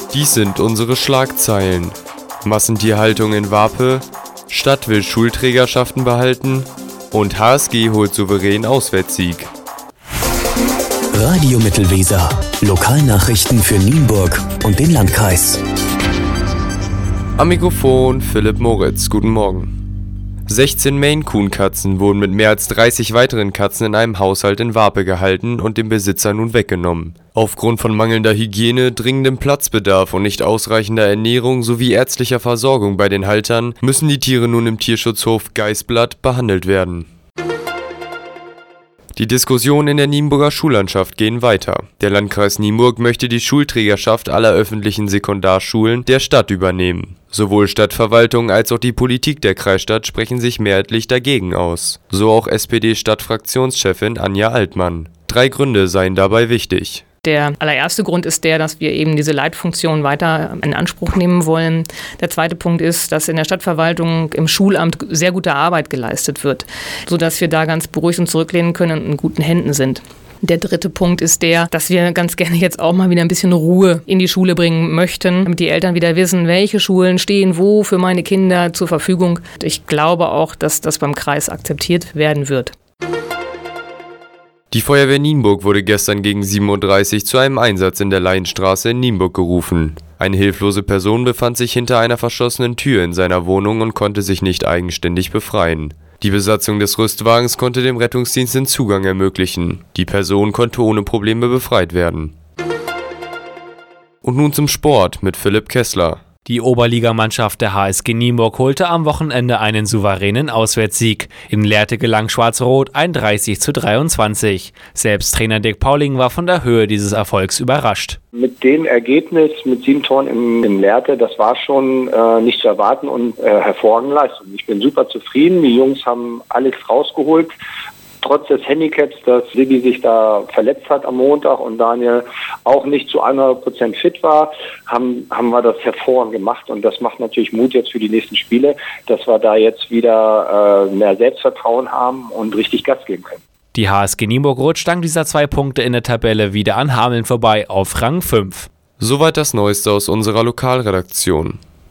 Dies sind unsere Schlagzeilen. Massentierhaltung in Varpe, Stadt will Schulträgerschaften behalten und HSG holt souverän Auswärtssieg. Radio Mittelweser. Lokalnachrichten für Nienburg und den Landkreis. Am Mikrofon Philipp Moritz. Guten Morgen. 16 Maine-Coon-Katzen wurden mit mehr als 30 weiteren Katzen in einem Haushalt in Varpe gehalten und dem Besitzer nun weggenommen. Aufgrund von mangelnder Hygiene, dringendem Platzbedarf und nicht ausreichender Ernährung sowie ärztlicher Versorgung bei den Haltern müssen die Tiere nun im Tierschutzhof Geisblatt behandelt werden. Die Diskussionen in der Nienburger Schullandschaft gehen weiter. Der Landkreis Nienburg möchte die Schulträgerschaft aller öffentlichen Sekundarschulen der Stadt übernehmen. Sowohl Stadtverwaltung als auch die Politik der Kreisstadt sprechen sich mehrheitlich dagegen aus. So auch SPD-Stadtfraktionschefin Anja Altmann. 3 Gründe seien dabei wichtig. Der allererste Grund ist der, dass wir eben diese Leitfunktion weiter in Anspruch nehmen wollen. Der zweite Punkt ist, dass in der Stadtverwaltung im Schulamt sehr gute Arbeit geleistet wird, sodass wir da ganz beruhigt uns zurücklehnen können und in guten Händen sind. Der dritte Punkt ist der, dass wir ganz gerne jetzt auch mal wieder ein bisschen Ruhe in die Schule bringen möchten, damit die Eltern wieder wissen, welche Schulen stehen wo für meine Kinder zur Verfügung. Ich glaube auch, dass das beim Kreis akzeptiert werden wird. Die Feuerwehr Nienburg wurde gestern gegen 7:30 Uhr zu einem Einsatz in der Laienstraße in Nienburg gerufen. Eine hilflose Person befand sich hinter einer verschlossenen Tür in seiner Wohnung und konnte sich nicht eigenständig befreien. Die Besatzung des Rüstwagens konnte dem Rettungsdienst den Zugang ermöglichen. Die Person konnte ohne Probleme befreit werden. Und nun zum Sport mit Philipp Kessler. Die Oberligamannschaft der HSG Nienburg holte am Wochenende einen souveränen Auswärtssieg. In Lehrte gelang Schwarz-Rot ein 30:23. Selbst Trainer Dirk Pauling war von der Höhe dieses Erfolgs überrascht. Mit dem Ergebnis, mit 7 Toren in Lehrte, das war schon nicht zu erwarten und hervorragende Leistung. Ich bin super zufrieden. Die Jungs haben alles rausgeholt. Trotz des Handicaps, dass Sibi sich da verletzt hat am Montag und Daniel auch nicht zu 100% fit war, haben wir das hervorragend gemacht. Und das macht natürlich Mut jetzt für die nächsten Spiele, dass wir da jetzt wieder mehr Selbstvertrauen haben und richtig Gas geben können. Die HSG Nienburg rutscht dank dieser 2 Punkte in der Tabelle wieder an Hameln vorbei auf Rang 5. Soweit das Neueste aus unserer Lokalredaktion.